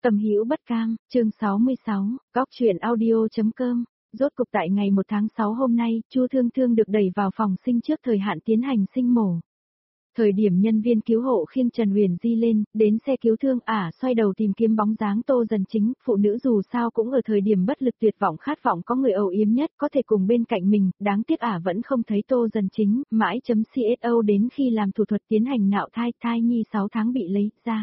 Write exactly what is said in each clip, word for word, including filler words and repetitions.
Tâm hữu bất cam, chương sáu mươi sáu, góc truyện audio.com. Rốt cục tại ngày một tháng sáu hôm nay, Chu Thương Thương được đẩy vào phòng sinh trước thời hạn tiến hành sinh mổ. Thời điểm nhân viên cứu hộ khiêng Trần Huyền Di lên, đến xe cứu thương ả xoay đầu tìm kiếm bóng dáng Tô Dần Chính, phụ nữ dù sao cũng ở thời điểm bất lực tuyệt vọng khát vọng có người âu yếm nhất có thể cùng bên cạnh mình, đáng tiếc ả vẫn không thấy Tô Dần Chính, mãi chấm co đến khi làm thủ thuật tiến hành nạo thai, thai nhi sáu tháng bị lấy ra.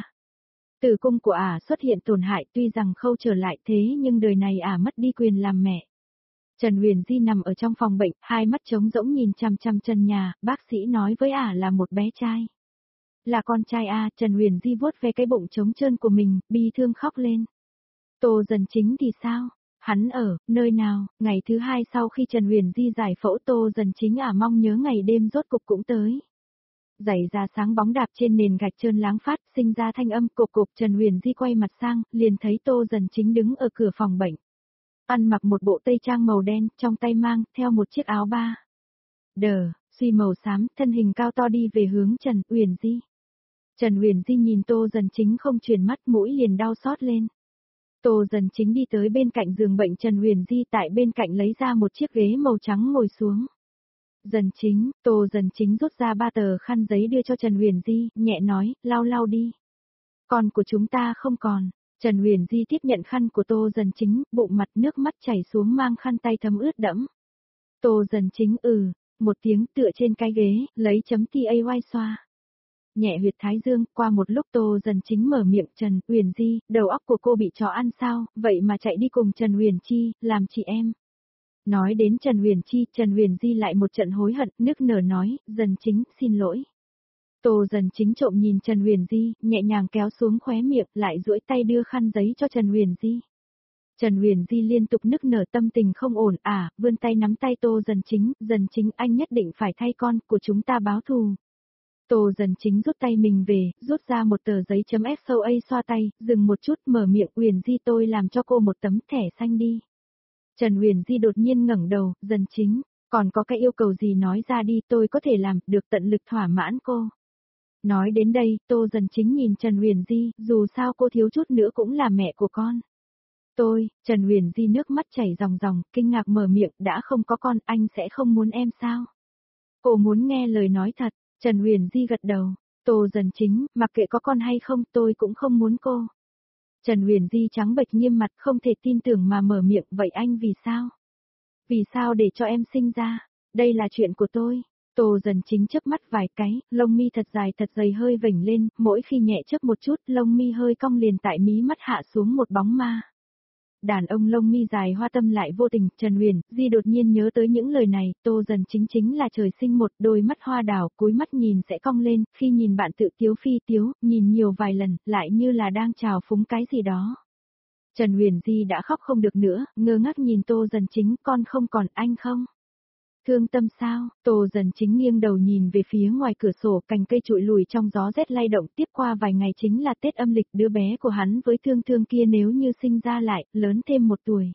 Tử cung của ả xuất hiện tổn hại tuy rằng khâu trở lại thế nhưng đời này ả mất đi quyền làm mẹ. Trần Huyền Di nằm ở trong phòng bệnh, hai mắt trống rỗng nhìn chằm chằm trần nhà, bác sĩ nói với ả là một bé trai. Là con trai a, Trần Huyền Di vuốt ve cái bụng trống trơn của mình, bi thương khóc lên. Tô Dần Chính thì sao? Hắn ở, nơi nào? Ngày thứ hai sau khi Trần Huyền Di giải phẫu Tô Dần Chính ả mong nhớ ngày đêm rốt cục cũng tới. Giày da sáng bóng đạp trên nền gạch trơn láng phát, sinh ra thanh âm cục cục. Trần Huyền Di quay mặt sang, liền thấy Tô Dần Chính đứng ở cửa phòng bệnh. Ăn mặc một bộ tây trang màu đen, trong tay mang theo một chiếc áo ba đờ, suy màu xám, thân hình cao to đi về hướng Trần Huyền Di. Trần Huyền Di nhìn Tô Dần Chính không chuyển mắt, mũi liền đau xót lên. Tô Dần Chính đi tới bên cạnh giường bệnh Trần Huyền Di, tại bên cạnh lấy ra một chiếc ghế màu trắng ngồi xuống. Dần Chính, Tô Dần Chính rút ra ba tờ khăn giấy đưa cho Trần Huyền Di, nhẹ nói, lau lau đi. Con của chúng ta không còn. Trần Huyền Di tiếp nhận khăn của Tô Dần Chính, bụng mặt nước mắt chảy xuống mang khăn tay thấm ướt đẫm. Tô Dần Chính ừ, một tiếng tựa trên cái ghế, lấy chấm tay xoa. Nhẹ huyệt thái dương, qua một lúc Tô Dần Chính mở miệng, Trần Huyền Di, đầu óc của cô bị chó ăn sao, vậy mà chạy đi cùng Trần Huyền Chi, làm chị em. Nói đến Trần Huyền Chi, Trần Huyền Di lại một trận hối hận, nức nở nói, Dần Chính, xin lỗi. Tô Dần Chính trộm nhìn Trần Huyền Di, nhẹ nhàng kéo xuống khóe miệng, lại duỗi tay đưa khăn giấy cho Trần Huyền Di. Trần Huyền Di liên tục nức nở tâm tình không ổn, à, vươn tay nắm tay Tô Dần Chính, Dần Chính anh nhất định phải thay con của chúng ta báo thù. Tô Dần Chính rút tay mình về, rút ra một tờ giấy chấm xo a xoa tay, dừng một chút mở miệng, Huyền Di tôi làm cho cô một tấm thẻ xanh đi. Trần Huyền Di đột nhiên ngẩng đầu, Dần Chính, còn có cái yêu cầu gì nói ra đi, tôi có thể làm, được tận lực thỏa mãn cô. Nói đến đây, Tô Dần Chính nhìn Trần Huyền Di, dù sao cô thiếu chút nữa cũng là mẹ của con. Tôi, Trần Huyền Di nước mắt chảy ròng ròng, kinh ngạc mở miệng, đã không có con, anh sẽ không muốn em sao? Cô muốn nghe lời nói thật, Trần Huyền Di gật đầu, Tô Dần Chính, mặc kệ có con hay không, tôi cũng không muốn cô. Trần Huyền Di trắng bệch nghiêm mặt không thể tin tưởng mà mở miệng, vậy anh vì sao? Vì sao để cho em sinh ra? Đây là chuyện của tôi. Tô Dần Chính chớp mắt vài cái, lông mi thật dài thật dày hơi vểnh lên, mỗi khi nhẹ chớp một chút, lông mi hơi cong liền tại mí mắt hạ xuống một bóng ma. Đàn ông lông mi dài hoa tâm lại vô tình, Trần Huyền Di đột nhiên nhớ tới những lời này, Tô Dần Chính chính là trời sinh một đôi mắt hoa đào, cúi mắt nhìn sẽ cong lên, khi nhìn bạn tự tiếu phi tiếu, nhìn nhiều vài lần, lại như là đang chào phúng cái gì đó. Trần Huyền Di đã khóc không được nữa, ngơ ngác nhìn Tô Dần Chính, con không còn anh không? Thương tâm sao? Tô Dần Chính nghiêng đầu nhìn về phía ngoài cửa sổ, cành cây trụi lùi trong gió rét lay động, tiếp qua vài ngày chính là Tết âm lịch, đứa bé của hắn với Thương Thương kia nếu như sinh ra lại, lớn thêm một tuổi.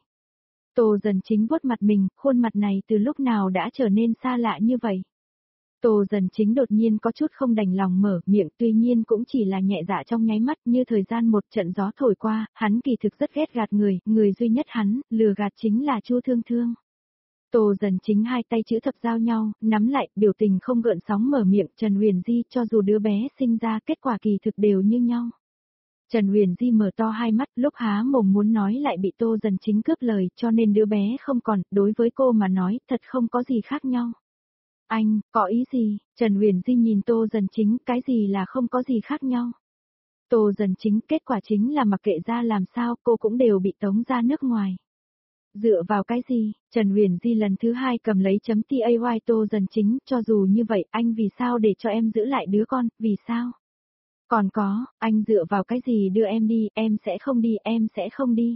Tô Dần Chính vuốt mặt mình, khuôn mặt này từ lúc nào đã trở nên xa lạ như vậy. Tô Dần Chính đột nhiên có chút không đành lòng mở miệng, tuy nhiên cũng chỉ là nhẹ dạ trong nháy mắt, như thời gian một trận gió thổi qua, hắn kỳ thực rất ghét gạt người, người duy nhất hắn, lừa gạt chính là Chu Thương Thương. Tô Dần Chính hai tay chữ thập giao nhau, nắm lại, biểu tình không gợn sóng mở miệng, Trần Huyền Di, cho dù đứa bé sinh ra kết quả kỳ thực đều như nhau. Trần Huyền Di mở to hai mắt, lúc há mồm muốn nói lại bị Tô Dần Chính cướp lời, cho nên đứa bé không còn, đối với cô mà nói, thật không có gì khác nhau. Anh, có ý gì? Trần Huyền Di nhìn Tô Dần Chính, cái gì là không có gì khác nhau? Tô Dần Chính, kết quả chính là mặc kệ ra làm sao, cô cũng đều bị tống ra nước ngoài. Dựa vào cái gì? Trần Huyền Di lần thứ hai cầm lấy chấm tay Tô Dần Chính, cho dù như vậy, anh vì sao để cho em giữ lại đứa con, vì sao? Còn có, anh dựa vào cái gì đưa em đi, em sẽ không đi, em sẽ không đi.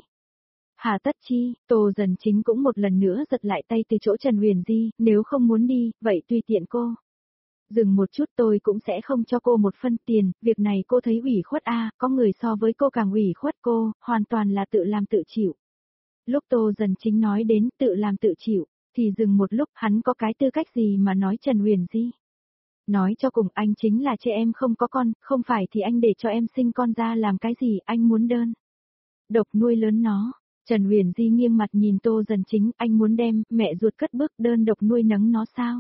Hà tất chi, Tô Dần Chính cũng một lần nữa giật lại tay từ chỗ Trần Huyền Di, nếu không muốn đi, vậy tùy tiện cô. Dừng một chút, tôi cũng sẽ không cho cô một phân tiền, việc này cô thấy ủy khuất a, có người so với cô càng ủy khuất cô, hoàn toàn là tự làm tự chịu. Lúc Tô Dần Chính nói đến tự làm tự chịu, thì dừng một lúc, hắn có cái tư cách gì mà nói Trần Huyền Di. Nói cho cùng, anh chính là trẻ em không có con, không phải thì anh để cho em sinh con ra làm cái gì, anh muốn đơn. độc nuôi lớn nó. Trần Huyền Di nghiêng mặt nhìn Tô Dần Chính, anh muốn đem mẹ ruột cất bước đơn độc nuôi nấng nó sao?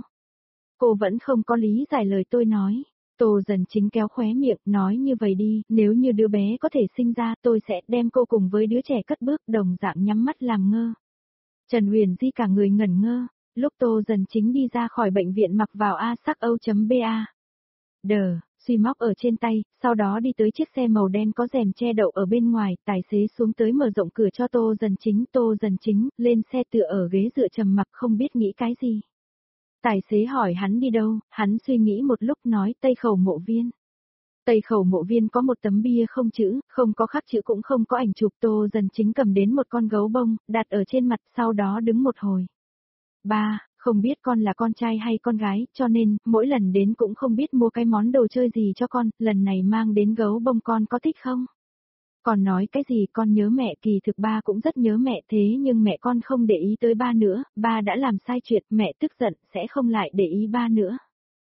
Cô vẫn không có lý giải lời tôi nói. Tô Dần Chính kéo khóe miệng, nói như vậy đi, nếu như đứa bé có thể sinh ra tôi sẽ đem cô cùng với đứa trẻ cất bước đồng dạng nhắm mắt làm ngơ. Trần Huyền Di cả người ngẩn ngơ, lúc Tô Dần Chính đi ra khỏi bệnh viện mặc vào A sắc Âu.ba. Đờ, suy móc ở trên tay, sau đó đi tới chiếc xe màu đen có rèm che đậu ở bên ngoài, tài xế xuống tới mở rộng cửa cho Tô Dần Chính, Tô Dần Chính, lên xe tựa ở ghế dựa trầm mặc không biết nghĩ cái gì. Tài xế hỏi hắn đi đâu, hắn suy nghĩ một lúc nói Tây Khẩu Mộ Viên. Tây Khẩu Mộ Viên có một tấm bia không chữ, không có khắc chữ cũng không có ảnh chụp. Tô Dần Chính cầm đến một con gấu bông, đặt ở trên mặt, sau đó đứng một hồi. Ba, không biết con là con trai hay con gái, cho nên, mỗi lần đến cũng không biết mua cái món đồ chơi gì cho con, lần này mang đến gấu bông con có thích không? Còn nói cái gì con nhớ mẹ, kỳ thực ba cũng rất nhớ mẹ, thế nhưng mẹ con không để ý tới ba nữa, ba đã làm sai chuyện, mẹ tức giận, sẽ không lại để ý ba nữa.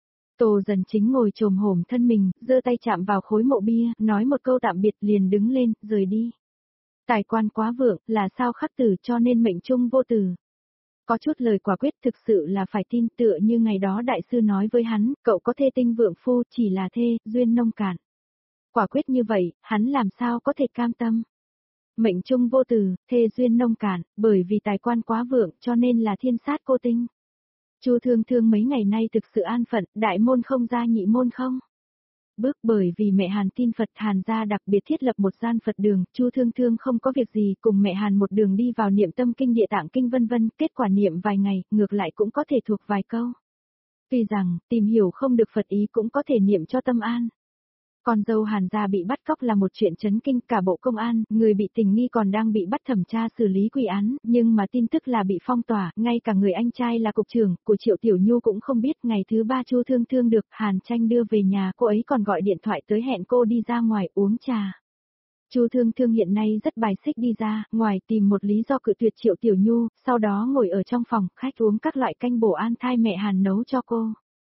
Tô Dần Chính ngồi chồm hổm thân mình, giơ tay chạm vào khối mộ bia, nói một câu tạm biệt liền đứng lên, rời đi. Tài quan quá vượng, là sao khắc tử cho nên mệnh trung vô tử. Có chút lời quả quyết thực sự là phải tin, tựa như ngày đó đại sư nói với hắn, cậu có thê tinh vượng phu, chỉ là thê, duyên nông cạn. Quả quyết như vậy, hắn làm sao có thể cam tâm. Mệnh trung vô tử, thê duyên nông cạn, bởi vì tài quan quá vượng cho nên là thiên sát cô tinh. Chu Thương Thương mấy ngày nay thực sự an phận, đại môn không ra nhị môn không. Bước bởi vì mẹ Hàn tin Phật, Hàn gia đặc biệt thiết lập một gian Phật đường, Chu Thương Thương không có việc gì cùng mẹ Hàn một đường đi vào niệm tâm kinh địa tạng kinh vân vân, kết quả niệm vài ngày, ngược lại cũng có thể thuộc vài câu. Tuy rằng, tìm hiểu không được Phật ý cũng có thể niệm cho tâm an. Con dâu Hàn gia bị bắt cóc là một chuyện chấn kinh, cả bộ công an, người bị tình nghi còn đang bị bắt thẩm tra xử lý quy án, nhưng mà tin tức là bị phong tỏa, ngay cả người anh trai là cục trưởng của Triệu Tiểu Nhu cũng không biết. Ngày thứ ba Chu Thương Thương được Hàn Tranh đưa về nhà, cô ấy còn gọi điện thoại tới hẹn cô đi ra ngoài uống trà. Chu Thương Thương hiện nay rất bài xích đi ra ngoài, tìm một lý do cự tuyệt Triệu Tiểu Nhu, sau đó ngồi ở trong phòng, khách uống các loại canh bổ an thai mẹ Hàn nấu cho cô.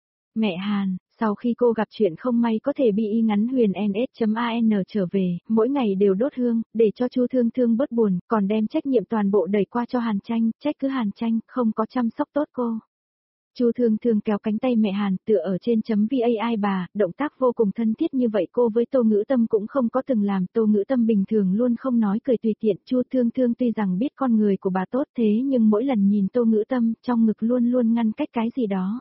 Mẹ Hàn, sau khi cô gặp chuyện không may có thể bị y ngắn huyền ns.an trở về, mỗi ngày đều đốt hương, để cho Chu Thương Thương bớt buồn, còn đem trách nhiệm toàn bộ đẩy qua cho Hàn Tranh, trách cứ Hàn Tranh, không có chăm sóc tốt cô. Chu Thương Thương kéo cánh tay mẹ Hàn tựa ở trên chấm vai bà, động tác vô cùng thân thiết như vậy cô với Tô Ngữ Tâm cũng không có từng làm. Tô Ngữ Tâm bình thường luôn không nói cười tùy tiện, Chu Thương Thương tuy rằng biết con người của bà tốt thế nhưng mỗi lần nhìn Tô Ngữ Tâm, trong ngực luôn luôn ngăn cách cái gì đó.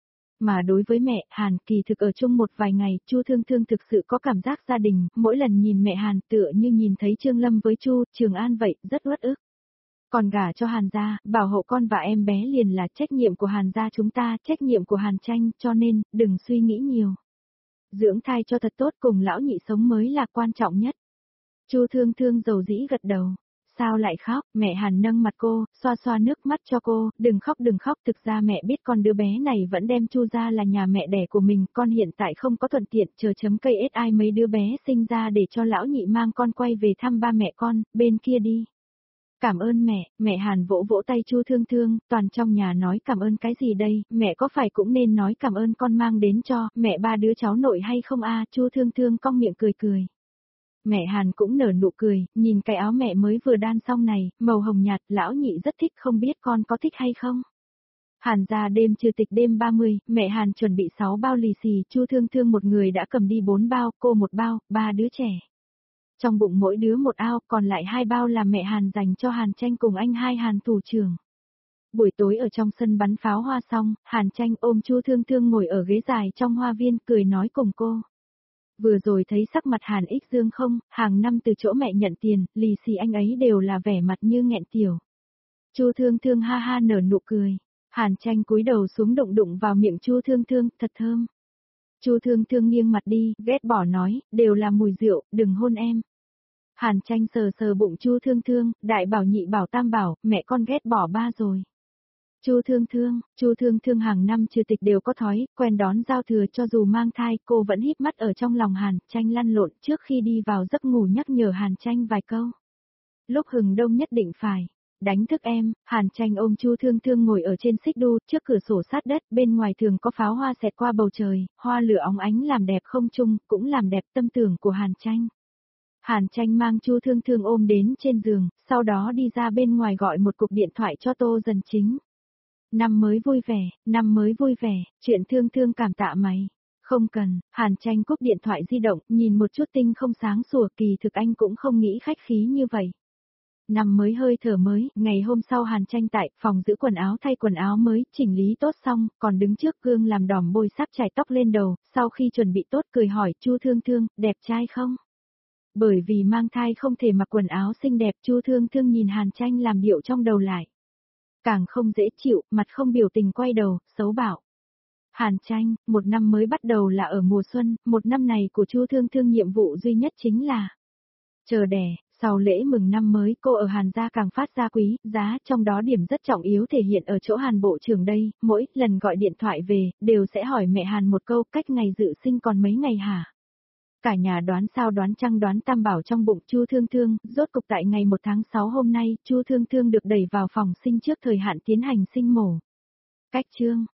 Mà đối với mẹ, Hàn kỳ thực ở chung một vài ngày, Chu Thương Thương thực sự có cảm giác gia đình, mỗi lần nhìn mẹ Hàn tựa như nhìn thấy Trương Lâm với Chu Trường An vậy, rất uất ức. Còn gả cho Hàn gia, bảo hộ con và em bé liền là trách nhiệm của Hàn gia chúng ta, trách nhiệm của Hàn Tranh, cho nên, đừng suy nghĩ nhiều. Dưỡng thai cho thật tốt cùng lão nhị sống mới là quan trọng nhất. Chu Thương Thương dầu dĩ gật đầu. Sao lại khóc, mẹ Hàn nâng mặt cô, xoa xoa nước mắt cho cô, đừng khóc đừng khóc, thực ra mẹ biết con đứa bé này vẫn đem Chu ra là nhà mẹ đẻ của mình, con hiện tại không có thuận tiện, chờ chấm cây ét ai mấy đứa bé sinh ra để cho lão nhị mang con quay về thăm ba mẹ con, bên kia đi. Cảm ơn mẹ, mẹ Hàn vỗ vỗ tay Chu Thương Thương, toàn trong nhà nói cảm ơn cái gì đây, mẹ có phải cũng nên nói cảm ơn con mang đến cho, mẹ ba đứa cháu nội hay không a? Chu Thương Thương cong miệng cười cười. Mẹ Hàn cũng nở nụ cười, nhìn cái áo mẹ mới vừa đan xong này, màu hồng nhạt, lão nhị rất thích, không biết con có thích hay không. Hàn ra đêm trừ tịch đêm ba mươi, mẹ Hàn chuẩn bị sáu bao lì xì, Chu Thương Thương một người đã cầm đi bốn bao, cô một bao, ba đứa trẻ. Trong bụng mỗi đứa một ao, còn lại hai bao là mẹ Hàn dành cho Hàn Tranh cùng anh hai Hàn thủ trưởng. Buổi tối ở trong sân bắn pháo hoa xong, Hàn Tranh ôm Chu Thương Thương ngồi ở ghế dài trong hoa viên, cười nói cùng cô. Vừa rồi thấy sắc mặt Hàn Ích Dương không, hàng năm từ chỗ mẹ nhận tiền, lì xì anh ấy đều là vẻ mặt như nghẹn tiểu. Chu Thương Thương ha ha nở nụ cười. Hàn Tranh cúi đầu xuống đụng đụng vào miệng Chu Thương Thương, thật thơm. Chu Thương Thương nghiêng mặt đi, ghét bỏ nói, đều là mùi rượu, đừng hôn em. Hàn Tranh sờ sờ bụng Chu Thương Thương, đại bảo nhị bảo tam bảo, mẹ con ghét bỏ ba rồi. Chu Thương Thương, Chu Thương Thương hàng năm trừ tịch đều có thói, quen đón giao thừa cho dù mang thai, cô vẫn híp mắt ở trong lòng Hàn Tranh lăn lộn trước khi đi vào giấc ngủ nhắc nhở Hàn Tranh vài câu. Lúc hừng đông nhất định phải đánh thức em. Hàn Tranh ôm Chu Thương Thương ngồi ở trên xích đu, trước cửa sổ sát đất, bên ngoài thường có pháo hoa xẹt qua bầu trời, hoa lửa óng ánh làm đẹp không trung, cũng làm đẹp tâm tưởng của Hàn Tranh. Hàn Tranh mang Chu Thương Thương ôm đến trên giường, sau đó đi ra bên ngoài gọi một cuộc điện thoại cho Tô Dần Chính. Năm mới vui vẻ, năm mới vui vẻ, chuyện Thương Thương cảm tạ mày. Không cần, Hàn Tranh cúp điện thoại di động, nhìn một chút tinh không sáng sủa, kỳ thực anh cũng không nghĩ khách khí như vậy. Năm mới hơi thở mới, ngày hôm sau Hàn Tranh tại phòng giữ quần áo thay quần áo mới, chỉnh lý tốt xong, còn đứng trước gương làm đỏm bôi sáp chải tóc lên đầu, sau khi chuẩn bị tốt cười hỏi Chu Thương Thương, đẹp trai không? Bởi vì mang thai không thể mặc quần áo xinh đẹp, Chu Thương Thương nhìn Hàn Tranh làm điệu trong đầu lại. Càng không dễ chịu, mặt không biểu tình quay đầu, xấu bảo. Hàn Tranh, một năm mới bắt đầu là ở mùa xuân, một năm này của Chu Thương Thương nhiệm vụ duy nhất chính là chờ đẻ. Sau lễ mừng năm mới, cô ở Hàn gia càng phát ra quý, giá, trong đó điểm rất trọng yếu thể hiện ở chỗ Hàn bộ trưởng đây, mỗi lần gọi điện thoại về, đều sẽ hỏi mẹ Hàn một câu, cách ngày dự sinh còn mấy ngày hả? Cả nhà đoán sao đoán trăng đoán tam bảo trong bụng Chu Thương Thương, rốt cục tại ngày một tháng sáu hôm nay, Chu Thương Thương được đẩy vào phòng sinh trước thời hạn tiến hành sinh mổ. Cách chương